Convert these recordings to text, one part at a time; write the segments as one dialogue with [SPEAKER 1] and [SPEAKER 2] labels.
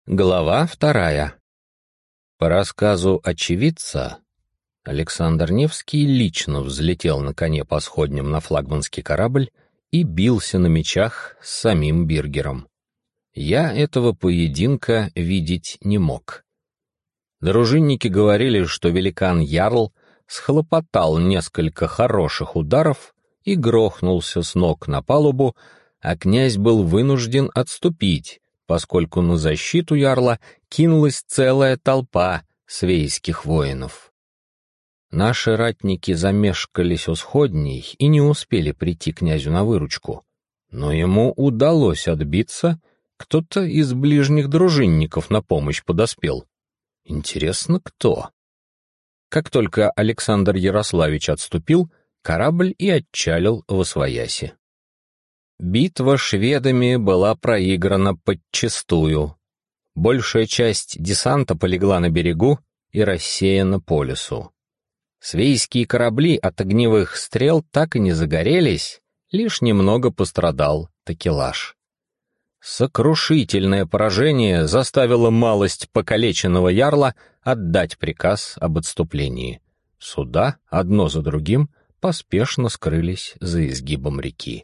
[SPEAKER 1] Глава 2. По рассказу очевидца, Александр Невский лично взлетел на коне по сходням на флагманский корабль и бился на мечах с самим Биргером. Я этого поединка видеть не мог. Дружинники говорили, что великан Ярл схлопотал несколько хороших ударов и грохнулся с ног на палубу, а князь был вынужден отступить, поскольку на защиту ярла кинулась целая толпа свейских воинов. Наши ратники замешкались у сходней и не успели прийти князю на выручку, но ему удалось отбиться, кто-то из ближних дружинников на помощь подоспел. Интересно, кто? Как только Александр Ярославич отступил, корабль и отчалил восвояси. Битва шведами была проиграна подчистую. Большая часть десанта полегла на берегу и рассеяна по лесу. Свейские корабли от огневых стрел так и не загорелись, лишь немного пострадал такелаж. Сокрушительное поражение заставило малость покалеченного ярла отдать приказ об отступлении. Суда, одно за другим, поспешно скрылись за изгибом реки.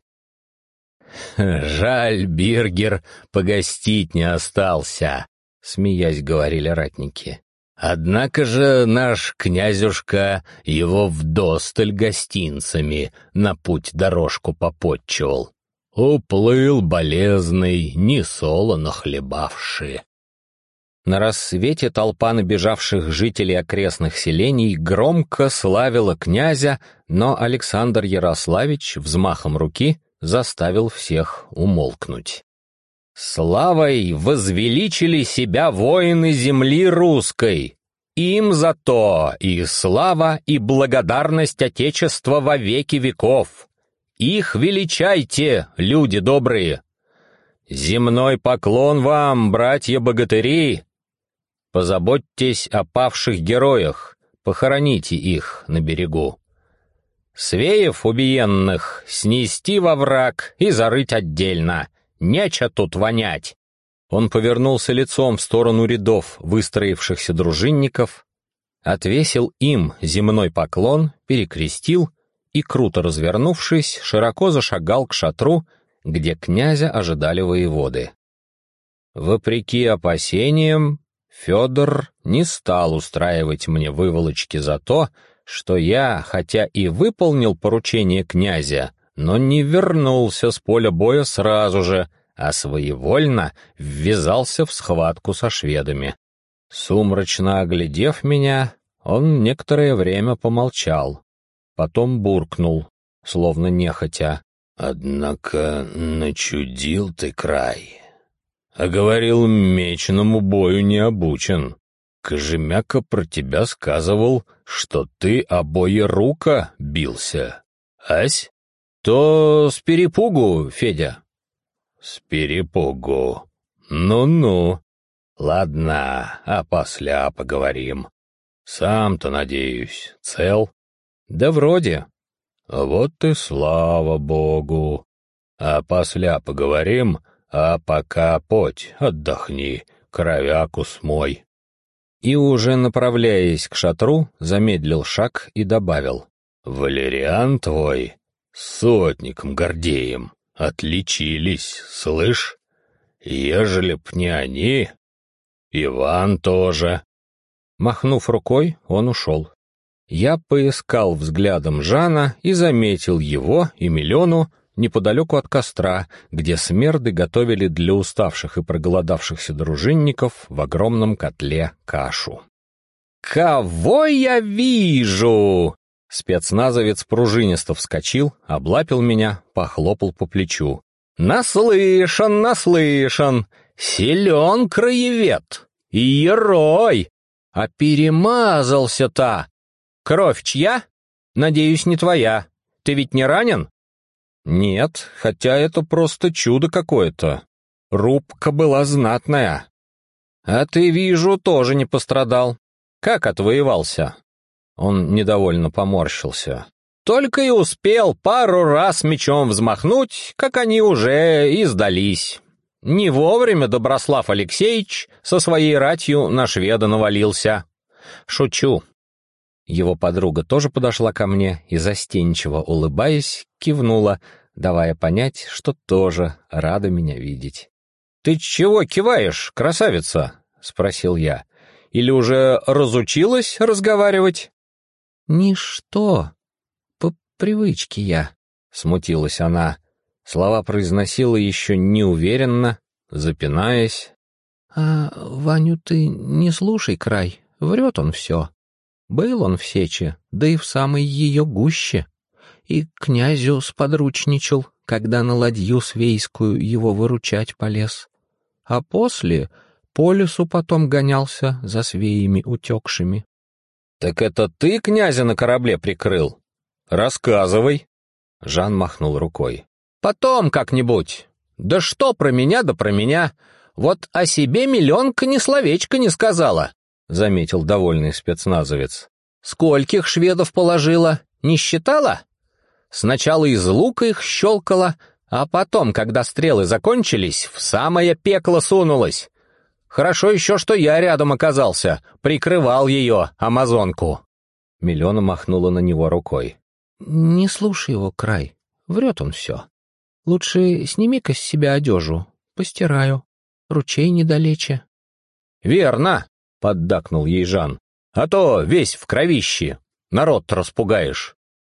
[SPEAKER 1] «Жаль, Биргер погостить не остался», — смеясь говорили ратники. «Однако же наш князюшка его вдосталь гостинцами на путь дорожку попотчевал. Уплыл болезный, несолоно хлебавши». На рассвете толпа набежавших жителей окрестных селений громко славила князя, но Александр Ярославич взмахом руки заставил всех умолкнуть. «Славой возвеличили себя воины земли русской. Им за то и слава, и благодарность Отечества во веки веков. Их величайте, люди добрые! Земной поклон вам, братья-богатыри! Позаботьтесь о павших героях, похороните их на берегу. Свеев убиенных снести во враг и зарыть отдельно. Нече тут вонять». Он повернулся лицом в сторону рядов выстроившихся дружинников, отвесил им земной поклон, перекрестил и, круто развернувшись, широко зашагал к шатру, где князя ожидали воеводы. Вопреки опасениям, Федор не стал устраивать мне выволочки за то, что я, хотя и выполнил поручение князя, но не вернулся с поля боя сразу же, а своевольно ввязался в схватку со шведами. Сумрачно оглядев меня, он некоторое время помолчал, потом буркнул, словно нехотя: «Однако начудил ты край, а говорил, мечному бою не обучен. Кожемяка про тебя сказывал, что ты обоерука бился. Ась?» «То с перепугу, Федя». «С перепугу. Ну-ну. Ладно, а после поговорим. Сам-то, надеюсь, цел?» «Да вроде». «Вот и слава богу. А после поговорим, а пока поть, отдохни, кровяку смой». И уже направляясь к шатру, замедлил шаг и добавил: «Валериан твой с сотником Гордеем отличились, слышь? Ежели б не они, Иван тоже». Махнув рукой, он ушел. Я поискал взглядом Жана и заметил его и Милену неподалеку от костра, где смерды готовили для уставших и проголодавшихся дружинников в огромном котле кашу. «Кого я вижу?» Спецназовец пружинисто вскочил, облапил меня, похлопал по плечу. «Наслышан, наслышан! Силен краевед! И герой! А перемазался-то! Кровь чья? Надеюсь, не твоя. Ты ведь не ранен?» «Нет, хотя это просто чудо какое-то. Рубка была знатная». «А ты, вижу, тоже не пострадал. Как отвоевался?» Он недовольно поморщился. «Только и успел пару раз мечом взмахнуть, как они уже и сдались. Не вовремя Доброслав Алексеевич со своей ратью на шведа навалился. Шучу. Его подруга тоже подошла ко мне и, застенчиво улыбаясь, кивнула, давая понять, что тоже рада меня видеть. «Ты чего киваешь, красавица?» — спросил я. «Или уже разучилась разговаривать?» «Ничто. По привычке я», — смутилась она. Слова произносила еще неуверенно, запинаясь. «А Ваню ты не слушай, Край, врет он все. Был он в сече, да и в самой ее гуще. И князю сподручничал, когда на ладью свейскую его выручать полез. А после по лесу потом гонялся за свеями утекшими». «Так это ты князя на корабле прикрыл? Рассказывай!» Жан махнул рукой. «Потом как-нибудь. Да что про меня, да про меня. Вот о себе миллионка ни словечко не сказала», — заметил довольный спецназовец. «Скольких шведов положила? Не считала? Сначала из лука их щелкала, а потом, когда стрелы закончились, в самое пекло сунулась. Хорошо еще, что я рядом оказался, прикрывал ее, амазонку». Милена махнула на него рукой. «Не слушай его, Край, врет он все. Лучше сними-ка с себя одежу, постираю. Ручей недалече». «Верно», — поддакнул ей Жан. «А то весь в кровище. Народ распугаешь».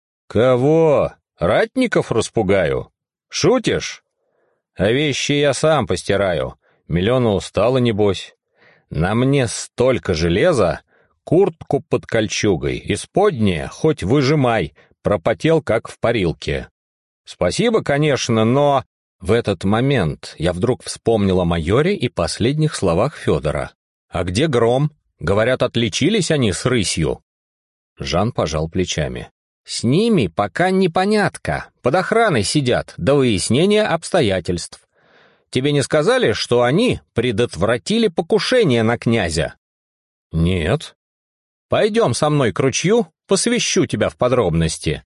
[SPEAKER 1] «Кого? Ратников распугаю? Шутишь? А вещи я сам постираю. Милена устала, небось. На мне столько железа, куртку под кольчугой, исподнее хоть выжимай, пропотел, как в парилке. Спасибо, конечно, но...» В этот момент я вдруг вспомнил о майоре и последних словах Федора. «А где Гром? Говорят, отличились они с рысью». Жан пожал плечами. «С ними пока непонятка. Под охраной сидят до выяснения обстоятельств. Тебе не сказали, что они предотвратили покушение на князя?» «Нет». «Пойдем со мной к ручью, посвящу тебя в подробности».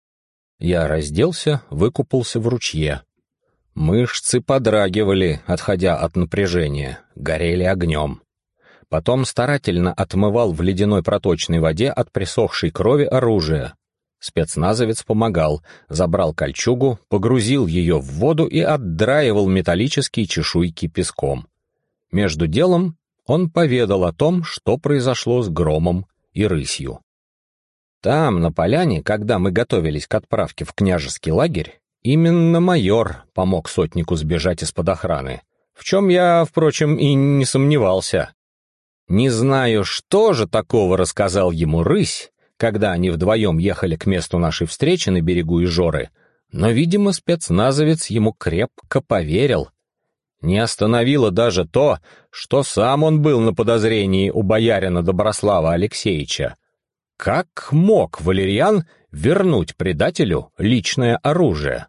[SPEAKER 1] Я разделся, выкупался в ручье. Мышцы подрагивали, отходя от напряжения, горели огнем. Потом старательно отмывал в ледяной проточной воде от присохшей крови оружие. Спецназовец помогал, забрал кольчугу, погрузил ее в воду и отдраивал металлические чешуйки песком. Между делом он поведал о том, что произошло с Громом и рысью. Там, на поляне, когда мы готовились к отправке в княжеский лагерь, именно майор помог сотнику сбежать из-под охраны, в чем я, впрочем, и не сомневался. Не знаю, что же такого рассказал ему рысь, когда они вдвоем ехали к месту нашей встречи на берегу Ижоры, но, видимо, спецназовец ему крепко поверил. Не остановило даже то, что сам он был на подозрении у боярина Доброслава Алексеевича. Как мог Валериан вернуть предателю личное оружие?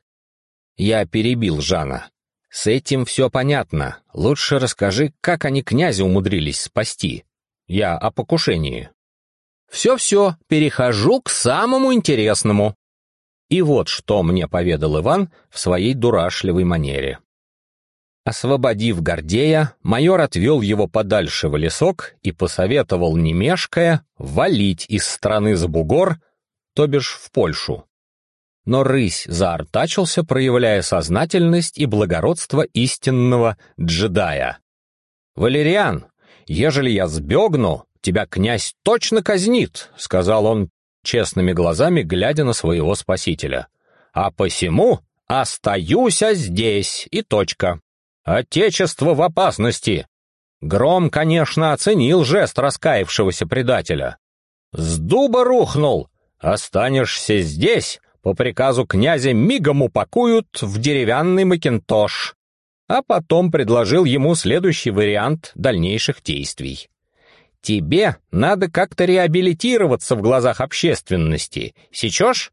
[SPEAKER 1] Я перебил Жана. «С этим все понятно. Лучше расскажи, как они князя умудрились спасти. Я о покушении». «Все-все, перехожу к самому интересному». И вот что мне поведал Иван в своей дурашливой манере. Освободив Гордея, майор отвел его подальше в лесок и посоветовал, не мешкая, валить из страны за бугор, то бишь в Польшу. Но рысь заортачился, проявляя сознательность и благородство истинного джедая. «Валериан, ежели я сбегну, тебя князь точно казнит», — сказал он, честными глазами глядя на своего спасителя. «А посему остаюся здесь, и точка. Отечество в опасности». Гром, конечно, оценил жест раскаявшегося предателя. «С дуба рухнул! Останешься здесь, по приказу князя мигом упакуют в деревянный макинтош». А потом предложил ему следующий вариант дальнейших действий. «Тебе надо как-то реабилитироваться в глазах общественности. Сечешь?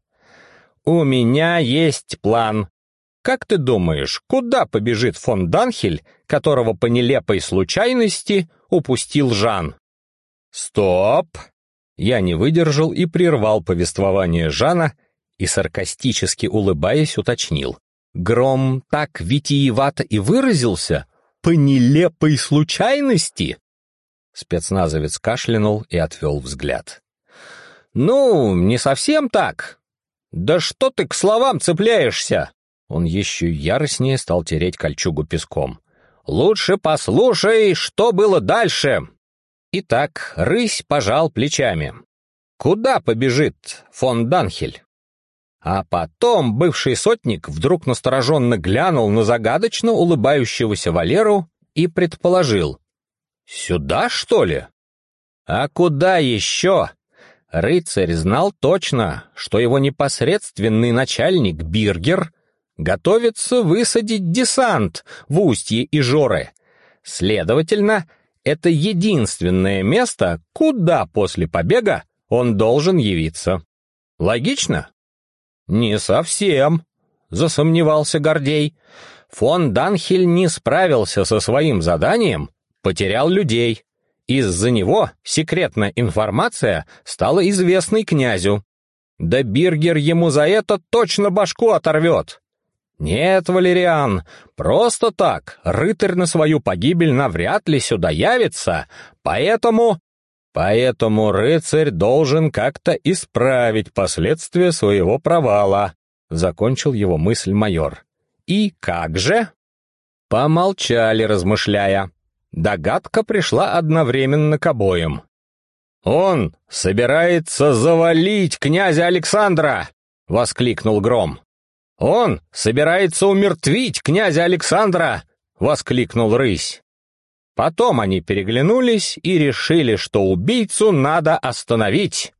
[SPEAKER 1] У меня есть план. Как ты думаешь, куда побежит фон Данхель, которого по нелепой случайности упустил Жан?» «Стоп!» Я не выдержал и прервал повествование Жана и, саркастически улыбаясь, уточнил. «Гром так витиевато и выразился, по нелепой случайности?» Спецназовец кашлянул и отвел взгляд. «Ну, не совсем так. Да что ты к словам цепляешься?» Он еще яростнее стал тереть кольчугу песком. «Лучше послушай, что было дальше». Итак, рысь пожал плечами. «Куда побежит фон Данхель?» А потом бывший сотник вдруг настороженно глянул на загадочно улыбающегося Валеру и предположил: «Сюда, что ли?» А куда еще? Рыцарь знал точно, что его непосредственный начальник Биргер готовится высадить десант в устье Ижоры. Следовательно, это единственное место, куда после побега он должен явиться. Логично? «Не совсем», — засомневался Гордей. «Фон Данхель не справился со своим заданием, потерял людей. Из-за него секретная информация стала известной князю. Да Биргер ему за это точно башку оторвет. Нет, Валериан, просто так рыцарь на свою погибель навряд ли сюда явится, поэтому рыцарь должен как-то исправить последствия своего провала», — закончил его мысль майор. «И как же?» Помолчали, размышляя. Догадка пришла одновременно к обоим. «Он собирается завалить князя Александра!» — воскликнул Гром. «Он собирается умертвить князя Александра!» — воскликнул Рысь. Потом они переглянулись и решили, что убийцу надо остановить.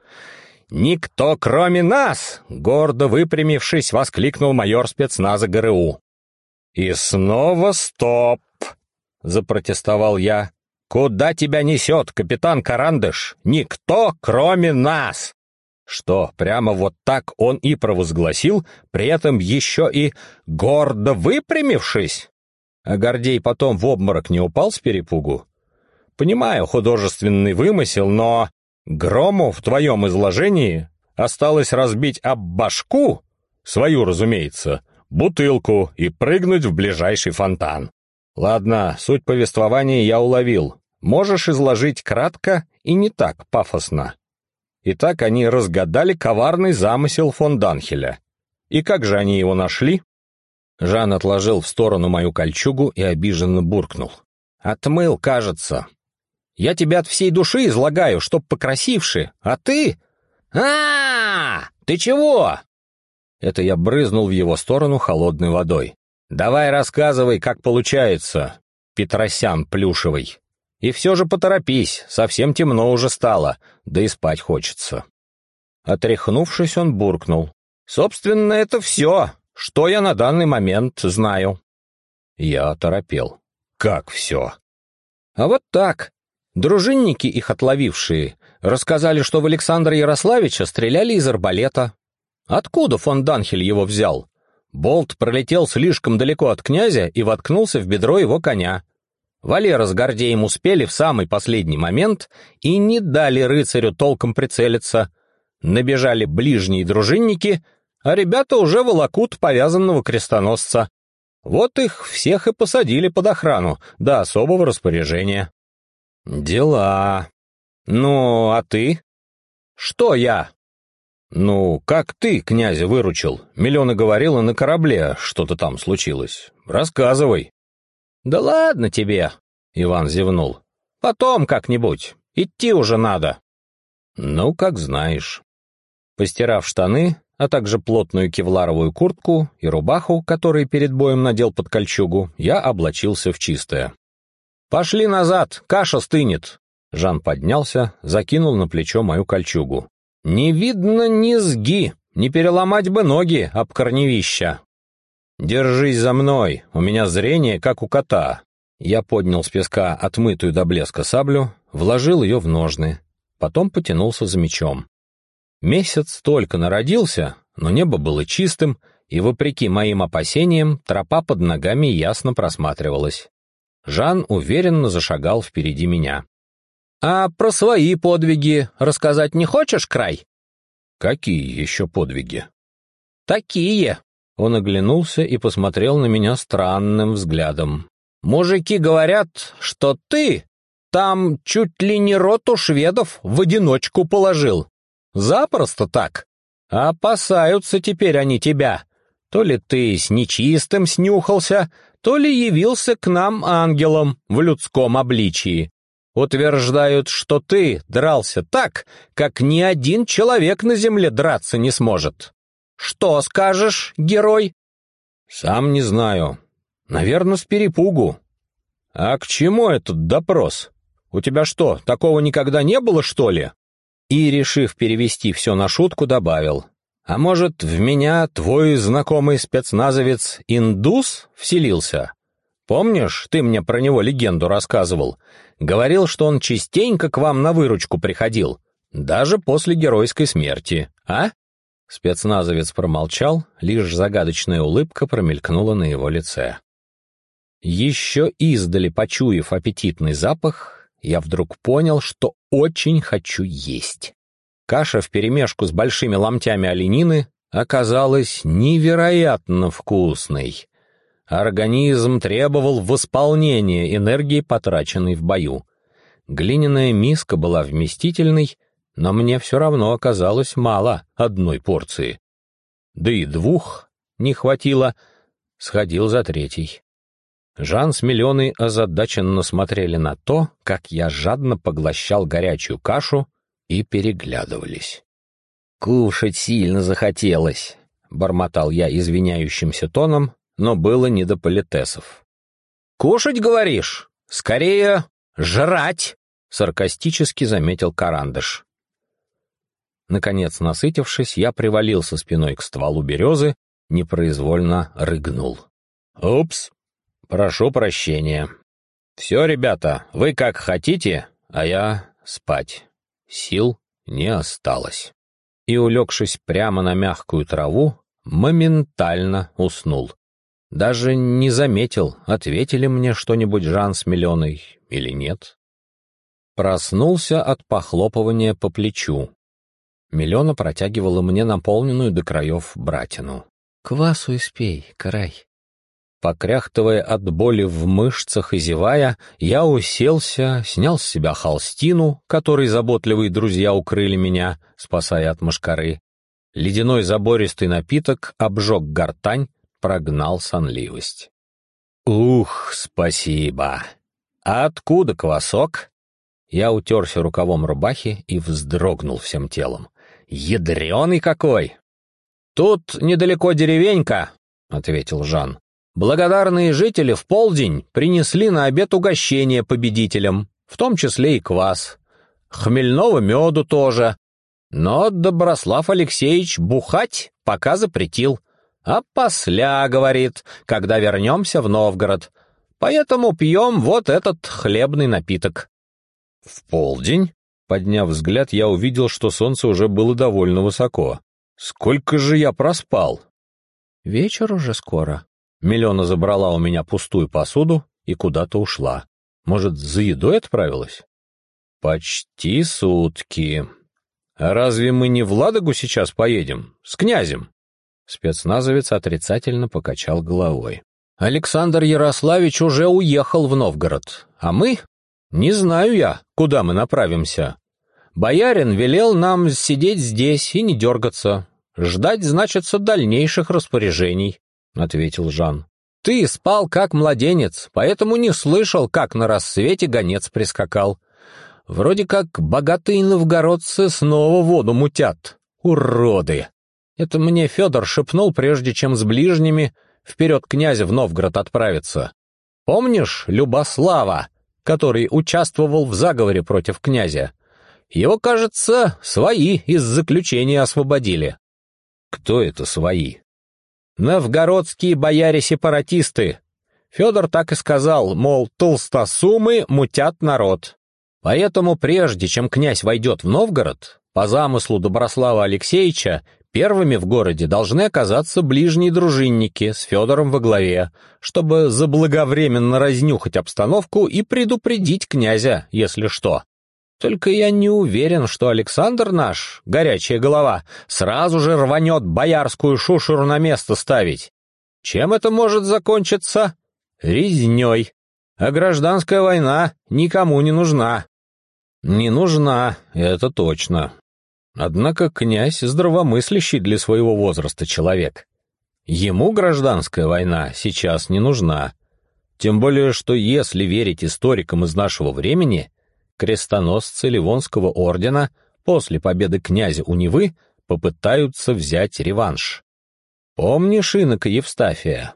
[SPEAKER 1] «Никто, кроме нас!» — гордо выпрямившись, воскликнул майор спецназа ГРУ. «И снова стоп!» — запротестовал я. «Куда тебя несет, капитан Карандыш? Никто, кроме нас!» Что, прямо вот так он и провозгласил, при этом еще и гордо выпрямившись? А Гордей потом в обморок не упал с перепугу? Понимаю художественный вымысел, но Грому в твоем изложении осталось разбить об башку, свою, разумеется, бутылку и прыгнуть в ближайший фонтан. Ладно, суть повествования я уловил. Можешь изложить кратко и не так пафосно. Итак, они разгадали коварный замысел фон Данхеля. И как же они его нашли? Жан отложил в сторону мою кольчугу и обиженно буркнул. «Отмыл, кажется. Я тебя от всей души излагаю, чтоб покрасивше, а ты...» Ты чего?» Это я брызнул в его сторону холодной водой. «Давай рассказывай, как получается, Петросян плюшевый. И все же поторопись, совсем темно уже стало, да и спать хочется». Отряхнувшись, он буркнул. «Собственно, это все, что я на данный момент знаю». Я оторопел. «Как все?» «А вот так. Дружинники, их отловившие, рассказали, что в Александра Ярославича стреляли из арбалета. Откуда фон Данхель его взял? Болт пролетел слишком далеко от князя и воткнулся в бедро его коня. Валера с Гордеем успели в самый последний момент и не дали рыцарю толком прицелиться. Набежали ближние дружинники, а ребята уже волокут повязанного крестоносца. Вот их всех и посадили под охрану до особого распоряжения». «Дела. Ну, а ты?» «Что я?» «Ну, как ты князя выручил? Милена говорила, на корабле что-то там случилось. Рассказывай». «Да ладно тебе», — Иван зевнул. «Потом как-нибудь. Идти уже надо». «Ну, как знаешь». Постирав штаны, а также плотную кевларовую куртку и рубаху, которую перед боем надел под кольчугу, я облачился в чистое. «Пошли назад, каша стынет». Жан поднялся, закинул на плечо мою кольчугу. «Не видно низги, не переломать бы ноги об корневища». «Держись за мной, у меня зрение, как у кота». Я поднял с песка отмытую до блеска саблю, вложил ее в ножны, потом потянулся за мечом. Месяц только народился, но небо было чистым, и, вопреки моим опасениям, тропа под ногами ясно просматривалась. Жан уверенно зашагал впереди меня. «А про свои подвиги рассказать не хочешь, Край?» «Какие еще подвиги?» «Такие!» Он оглянулся и посмотрел на меня странным взглядом. Мужики говорят, что ты там чуть ли не роту шведов в одиночку положил. Запросто так. Опасаются теперь они тебя. То ли ты с нечистым снюхался, то ли явился к нам ангелом в людском обличии. Утверждают, что ты дрался так, как ни один человек на земле драться не сможет. Что скажешь, герой? Сам не знаю. Наверное, с перепугу. А к чему этот допрос? У тебя что, такого никогда не было, что ли? И, решив перевести все на шутку, добавил: а может, в меня твой знакомый спецназовец индус вселился? Помнишь, ты мне про него легенду рассказывал? Говорил, что он частенько к вам на выручку приходил, даже после геройской смерти, а? Спецназовец промолчал, лишь загадочная улыбка промелькнула на его лице. Еще издали почуяв аппетитный запах, я вдруг понял, что очень хочу есть. Каша вперемешку с большими ломтями оленины оказалась невероятно вкусной. Организм требовал восполнения энергии, потраченной в бою. Глиняная миска была вместительной, но мне все равно оказалось мало одной порции. Да и двух не хватило, сходил за третий. Жан с Миленой озадаченно смотрели на то, как я жадно поглощал горячую кашу, и переглядывались. «Кушать сильно захотелось», — бормотал я извиняющимся тоном, но было не до политесов. «Кушать, говоришь? Скорее, жрать!» — саркастически заметил Карандаш. Наконец, насытившись, я привалился спиной к стволу березы, непроизвольно рыгнул. «Упс! Прошу прощения. Все, ребята, вы как хотите, а я спать. Сил не осталось». И, улегшись прямо на мягкую траву, моментально уснул. Даже не заметил, ответили мне что-нибудь Жан с Миленой или нет. Проснулся от похлопывания по плечу. Милена протягивала мне наполненную до краев братину. «Квасу испей, Карай». Покряхтывая от боли в мышцах и зевая, я уселся, снял с себя холстину, которой заботливые друзья укрыли меня, спасая от мошкары. Ледяной забористый напиток обжег гортань, прогнал сонливость. «Ух, спасибо! А откуда квасок?» Я утерся рукавом рубахи и вздрогнул всем телом. «Ядреный какой!» «Тут недалеко деревенька», — ответил Жан. «Благодарные жители в полдень принесли на обед угощение победителям, в том числе и квас. Хмельного меду тоже. Но Доброслав Алексеевич бухать пока запретил. А посля, говорит, когда вернемся в Новгород. Поэтому пьем вот этот хлебный напиток». «В полдень?» Подняв взгляд, я увидел, что солнце уже было довольно высоко. «Сколько же я проспал?» «Вечер уже скоро». Милена забрала у меня пустую посуду и куда-то ушла. Может, за едой отправилась? «Почти сутки. А разве мы не в Ладогу сейчас поедем? С князем?» Спецназовец отрицательно покачал головой. «Александр Ярославич уже уехал в Новгород, а мы? Не знаю я, куда мы направимся. Боярин велел нам сидеть здесь и не дергаться. Ждать, значится, дальнейших распоряжений», — ответил Жан. «Ты спал как младенец, поэтому не слышал, как на рассвете гонец прискакал. Вроде как богатые новгородцы снова воду мутят. Уроды! Это мне Федор шепнул, прежде чем с ближними вперед князя в Новгород отправиться. Помнишь Любослава, который участвовал в заговоре против князя? Его, кажется, свои из заключения освободили». «Кто это свои?» «Новгородские бояре-сепаратисты. Федор так и сказал, мол, толстосумы мутят народ. Поэтому прежде чем князь войдет в Новгород, по замыслу Доброслава Алексеевича, первыми в городе должны оказаться ближние дружинники с Федором во главе, чтобы заблаговременно разнюхать обстановку и предупредить князя, если что. Только я не уверен, что Александр наш, горячая голова, сразу же рванет боярскую шушеру на место ставить. Чем это может закончиться? Резней. А гражданская война никому не нужна. Не нужна, это точно. Однако князь здравомыслящий для своего возраста человек. Ему гражданская война сейчас не нужна. Тем более, что если верить историкам из нашего времени, крестоносцы Ливонского ордена после победы князя у Невы попытаются взять реванш. Помнишь инока Евстафия?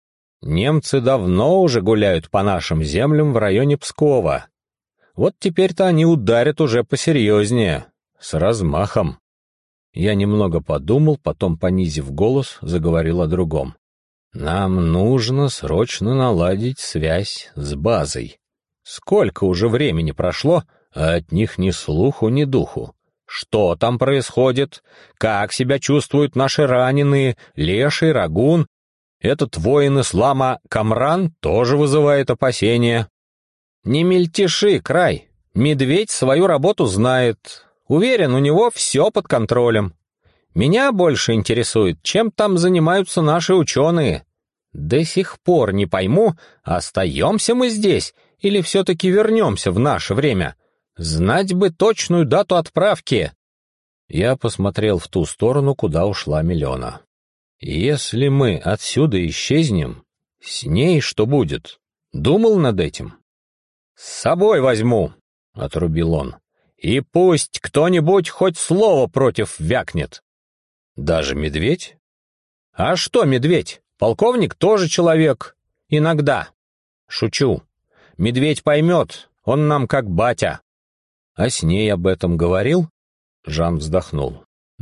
[SPEAKER 1] Немцы давно уже гуляют по нашим землям в районе Пскова. Вот теперь-то они ударят уже посерьезнее, с размахом. Я немного подумал, потом, понизив голос, заговорил о другом. Нам нужно срочно наладить связь с базой. Сколько уже времени прошло, а от них ни слуху, ни духу. Что там происходит? Как себя чувствуют наши раненые, Леший, Рагун? Этот воин ислама Камран тоже вызывает опасения. Не мельтеши, Край. Медведь свою работу знает. Уверен, у него все под контролем. Меня больше интересует, чем там занимаются наши ученые. До сих пор не пойму, остаемся мы здесь или все-таки вернемся в наше время. Знать бы точную дату отправки. Я посмотрел в ту сторону, куда ушла Милена. Если мы отсюда исчезнем, с ней что будет? Думал над этим? С собой возьму, отрубил он. И пусть кто-нибудь хоть слово против вякнет. Даже медведь? А что медведь? Полковник тоже человек. Иногда. Шучу. Медведь поймет, он нам как батя. А с ней об этом говорил? Жан вздохнул.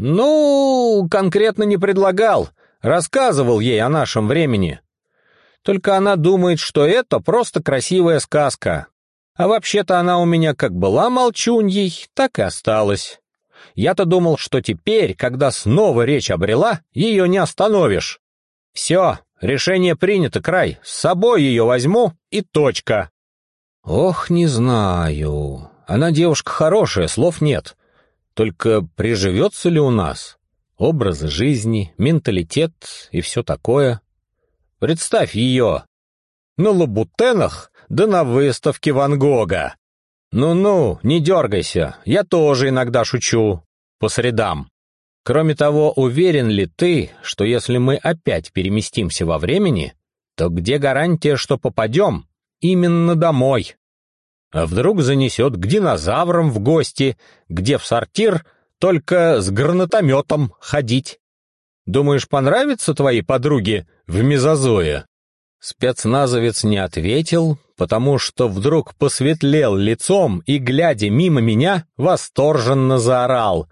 [SPEAKER 1] Ну, конкретно не предлагал. Рассказывал ей о нашем времени. Только она думает, что это просто красивая сказка. А вообще-то она у меня как была молчуньей, так и осталась. Я-то думал, что теперь, когда снова речь обрела, ее не остановишь. Все, решение принято, Край, с собой ее возьму и точка. Ох, не знаю. Она девушка хорошая, слов нет. Только приживется ли у нас? Образы жизни, менталитет и все такое. Представь ее на лабутенах, да на выставке Ван Гога. Ну-ну, не дергайся, я тоже иногда шучу. По средам. Кроме того, уверен ли ты, что если мы опять переместимся во времени, то где гарантия, что попадем именно домой? А вдруг занесет к динозаврам в гости, где в сортир только с гранатометом ходить? Думаешь, понравится твоей подруге в мезозое?» Спецназовец не ответил, потому что вдруг посветлел лицом и, глядя мимо меня, восторженно заорал: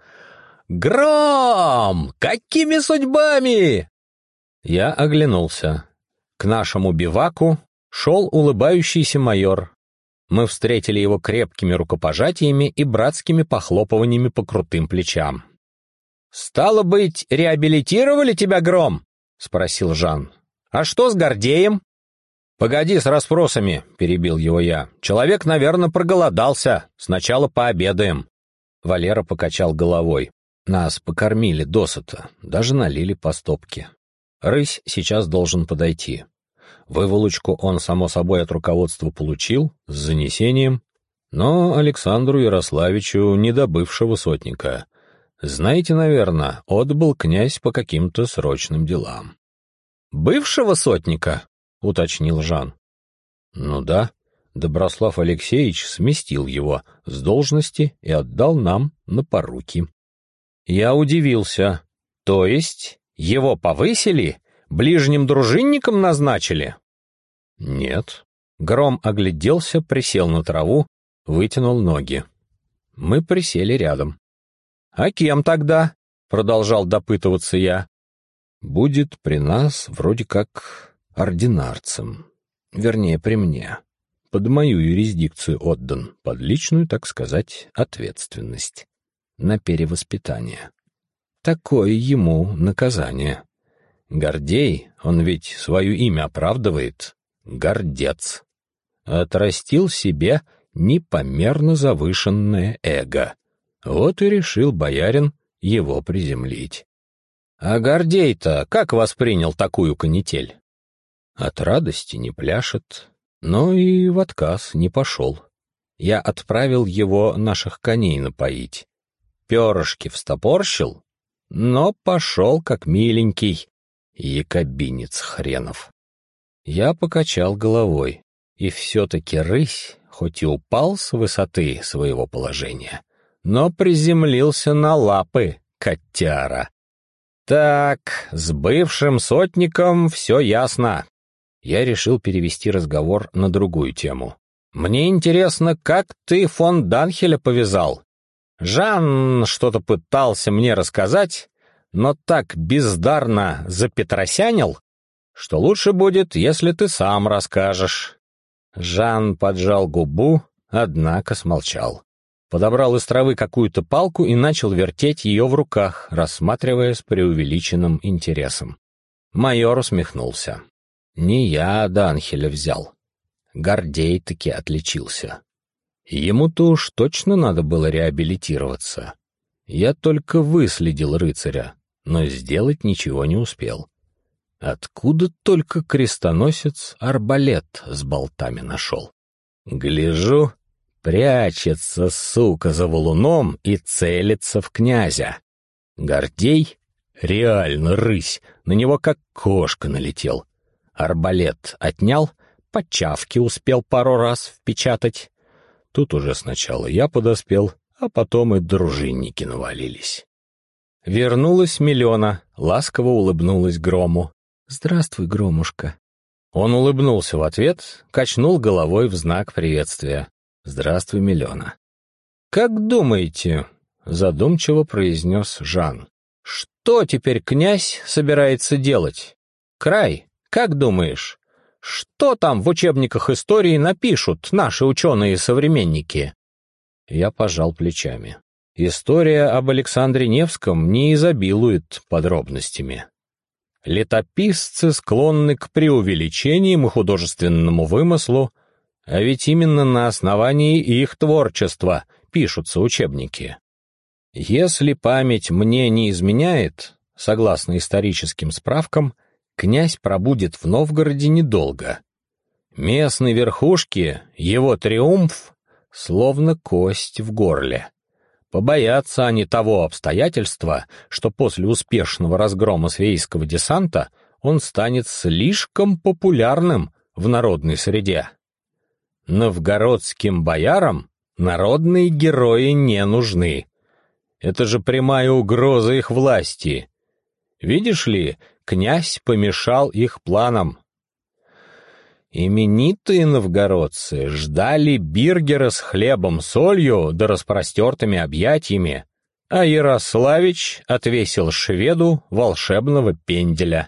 [SPEAKER 1] «Гром! Какими судьбами?» Я оглянулся. К нашему биваку шел улыбающийся майор. Мы встретили его крепкими рукопожатиями и братскими похлопываниями по крутым плечам. «Стало быть, реабилитировали тебя, Гром?» — спросил Жан. «А что с Гордеем?» «Погоди с расспросами», — перебил его я. «Человек, наверное, проголодался. Сначала пообедаем». Валера покачал головой. Нас покормили досыта, даже налили по стопке. Рысь сейчас должен подойти. Выволочку он, само собой, от руководства получил, с занесением, но Александру Ярославичу не до бывшего сотника. Знаете, наверное, отбыл князь по каким-то срочным делам. «Бывшего сотника?» — уточнил Жан. «Ну да, Доброслав Алексеевич сместил его с должности и отдал нам на поруки». Я удивился. То есть его повысили? Ближним дружинником назначили? Нет. Гром огляделся, присел на траву, вытянул ноги. Мы присели рядом. «А кем тогда?» — продолжал допытываться я. «Будет при нас вроде как ординарцем. Вернее, при мне. Под мою юрисдикцию отдан, под личную, так сказать, ответственность. На перевоспитание. Такое ему наказание. Гордей, он ведь свое имя оправдывает. Гордец. Отрастил себе непомерно завышенное эго. Вот и решил боярин его приземлить. А Гордей-то как воспринял такую канитель? От радости не пляшет. Но и в отказ не пошел. Я отправил его наших коней напоить. Перышки встопорщил, но пошел как миленький якобинец хренов. Я покачал головой, и все-таки рысь, хоть и упал с высоты своего положения, но приземлился на лапы, котяра. Так, с бывшим сотником все ясно. Я решил перевести разговор на другую тему. Мне интересно, как ты фон Данхеля повязал? Жан что-то пытался мне рассказать, но так бездарно запетросянил, что лучше будет, если ты сам расскажешь. Жан поджал губу, однако смолчал. Подобрал из травы какую-то палку и начал вертеть ее в руках, рассматривая с преувеличенным интересом. Майор усмехнулся. Не я Данхеля взял. Гордей таки отличился. Ему-то уж точно надо было реабилитироваться. Я только выследил рыцаря, но сделать ничего не успел. Откуда только крестоносец арбалет с болтами нашел? Гляжу, прячется, сука, за валуном и целится в князя. Гордей, реально рысь, на него как кошка налетел. Арбалет отнял, по чавке успел пару раз впечатать. Тут уже сначала я подоспел, а потом и дружинники навалились. Вернулась Милена, ласково улыбнулась Грому. «Здравствуй, Громушка». Он улыбнулся в ответ, качнул головой в знак приветствия. «Здравствуй, Милена». «Как думаете?» — задумчиво произнес Жан. «Что теперь князь собирается делать? Край, как думаешь, что там в учебниках истории напишут наши ученые-современники?» Я пожал плечами. История об Александре Невском не изобилует подробностями. Летописцы склонны к преувеличениям и художественному вымыслу, а ведь именно на основании их творчества пишутся учебники. Если память мне не изменяет, согласно историческим справкам, князь пробудет в Новгороде недолго. Местной верхушке его триумф словно кость в горле. Побоятся они того обстоятельства, что после успешного разгрома свейского десанта он станет слишком популярным в народной среде. Новгородским боярам народные герои не нужны. Это же прямая угроза их власти. Видишь ли, князь помешал их планам. Именитые новгородцы ждали биргера с хлебом-солью да распростертыми объятиями, а Ярославич отвесил шведу волшебного пенделя.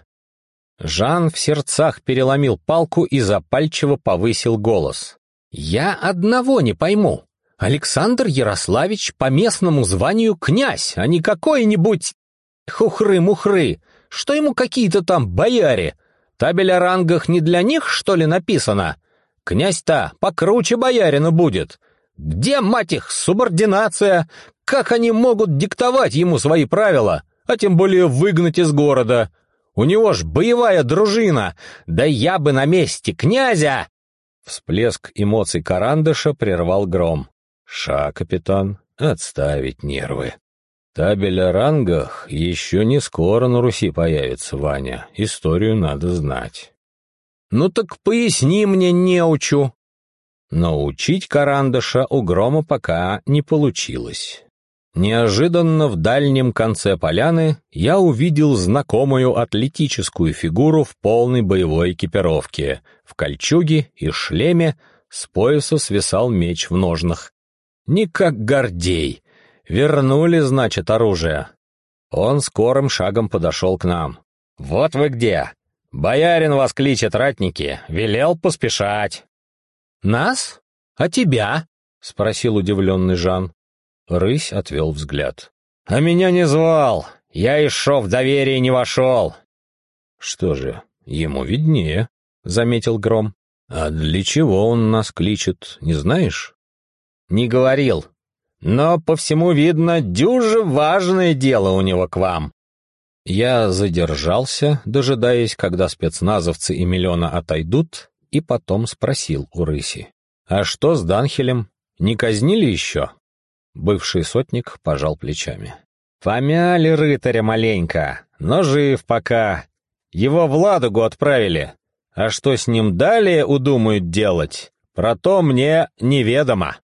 [SPEAKER 1] Жан в сердцах переломил палку и запальчиво повысил голос. «Я одного не пойму. Александр Ярославич по местному званию князь, а не какой-нибудь хухры-мухры. Что ему какие-то там бояре? Табель о рангах не для них, что ли, написано? Князь-то покруче боярина будет. Где, мать их, субординация? Как они могут диктовать ему свои правила, а тем более выгнать из города? У него ж боевая дружина. Да я бы на месте князя!» Всплеск эмоций Карандыша прервал Гром. «Ша, капитан, отставить нервы. Табель о рангах еще не скоро на Руси появится, Ваня. Историю надо знать». «Ну так поясни мне, неучу». Научить Карандыша у Грома пока не получилось. Неожиданно в дальнем конце поляны я увидел знакомую атлетическую фигуру в полной боевой экипировке, в кольчуге и шлеме, с пояса свисал меч в ножнах. Не как Гордей. Вернули, значит, оружие. Он скорым шагом подошел к нам. «Вот вы где! Боярин вас кличет, ратники, велел поспешать». «Нас? А тебя?» — спросил удивленный Жан. Рысь отвел взгляд. «А меня не звал, я и шо в доверие не вошел». «Что же, ему виднее», — заметил Гром. «А для чего он нас кличет, не знаешь?» «Не говорил. Но по всему видно, дюже важное дело у него к вам». Я задержался, дожидаясь, когда спецназовцы и Милена отойдут, и потом спросил у рыси: «А что с Данхелем? Не казнили еще?» Бывший сотник пожал плечами. «Помяли рытаря маленько, но жив пока. Его в Ладогу отправили. А что с ним далее удумают делать, про то мне неведомо».